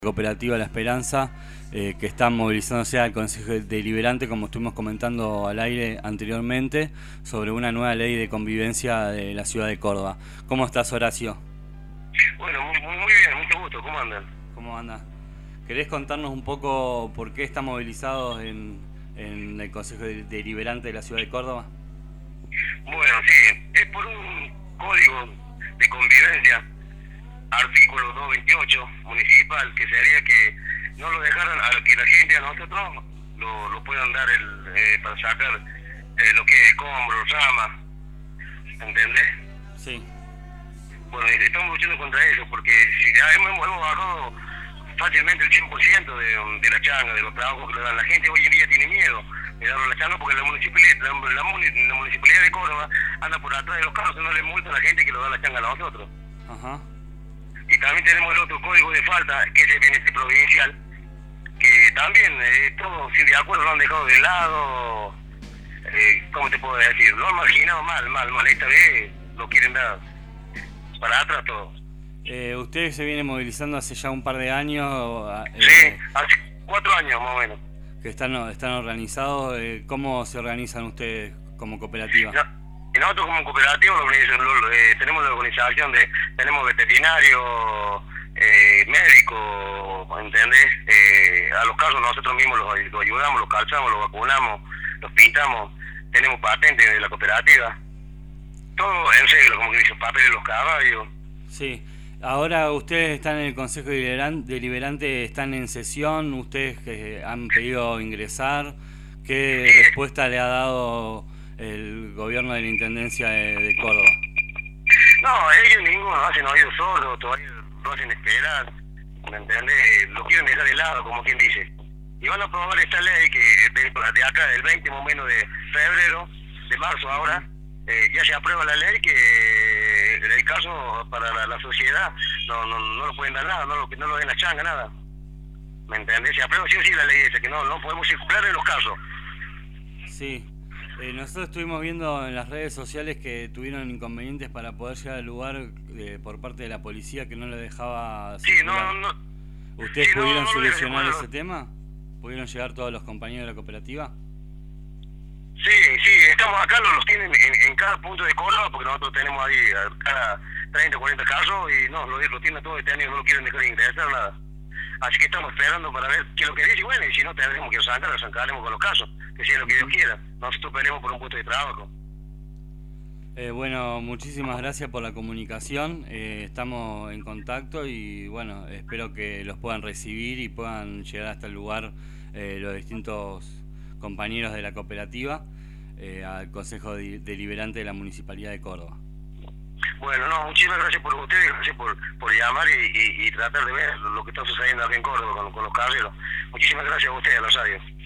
Cooperativa La Esperanza, que está movilizándose al Consejo Deliberante, como estuvimos comentando al aire anteriormente, sobre una nueva ley de convivencia de la ciudad de Córdoba. ¿Cómo estás, Horacio? Bueno, muy bien, mucho gusto, ¿cómo andan? ¿Cómo andas? ¿Querés contarnos un poco por qué están movilizados en el Consejo Deliberante de la ciudad de Córdoba? Bueno, sí, es por un código de convivencia, artículo 228 municipal, que sería que no lo dejaran a que la gente, a nosotros, lo puedan dar para sacar lo que es escombros, ramas, ¿entendés? Sí. Bueno, estamos luchando contra eso, porque si ya hemos bajado fácilmente el 100% de la changa, de los trabajos que le dan. La gente hoy en día tiene miedo de darle la changa porque la municipalidad de Córdoba anda por atrás de los carros y no le multa a la gente que lo da la changa a nosotros. Ajá. Y también tenemos el otro código de falta, que es el bienestar provincial, que también todos, si de acuerdo, lo han dejado de lado. ¿Cómo te puedo decir? Lo han marginado mal. Esta vez lo quieren dar para atrás todo. Ustedes se vienen movilizando hace ya un par de años. Sí, hace 4 años más o menos. Que están organizados. ¿Cómo se organizan ustedes como cooperativa? No, y nosotros como cooperativa tenemos la organización tenemos veterinarios, médicos, ¿entendés? A los casos nosotros mismos los ayudamos, los calzamos, los vacunamos, los pintamos, tenemos patentes de la cooperativa. Todo en regla, como que dice, papeles de los caballos. Sí. Ahora ustedes están en el Consejo Deliberante, están en sesión, ustedes que han pedido ingresar. ¿Qué Sí. respuesta le ha dado el gobierno de la Intendencia de Córdoba? No, ellos ninguno hacen oídos sordos, todavía lo hacen esperar, ¿me entendés? Lo quieren dejar de lado, como quien dice. Y van a aprobar esta ley que de acá, del 20 más o menos de febrero, de marzo ahora, ya se aprueba la ley que en el caso para la sociedad no lo pueden dar nada, no lo den la changa, nada. ¿Me entendés? Se aprueba sí o sí la ley esa, que no podemos circular en los casos. Sí. Nosotros estuvimos viendo en las redes sociales que tuvieron inconvenientes para poder llegar al lugar por parte de la policía que no le dejaba circular. Sí, ¿Ustedes sí, pudieron solucionar no. ese tema? ¿Pudieron llegar todos los compañeros de la cooperativa? Sí, estamos acá, los tienen en cada punto de Córdoba, porque nosotros tenemos ahí cada 30 o 40 casos y no, lo tienen todo este año y no lo quieren dejar de ingresar, nada. Así que estamos esperando para ver qué es lo que dice, y bueno, y si no tendremos que sacaremos con los casos, que sea lo que Dios quiera. Nosotros peleamos por un puesto de trabajo. Bueno, muchísimas gracias por la comunicación, estamos en contacto y bueno, espero que los puedan recibir y puedan llegar hasta el lugar los distintos compañeros de la cooperativa al Consejo Deliberante de la Municipalidad de Córdoba. Bueno, no, muchísimas gracias por ustedes, gracias por llamar y tratar de ver lo que está sucediendo aquí en Córdoba con los carreros. Muchísimas gracias a ustedes, a los radios.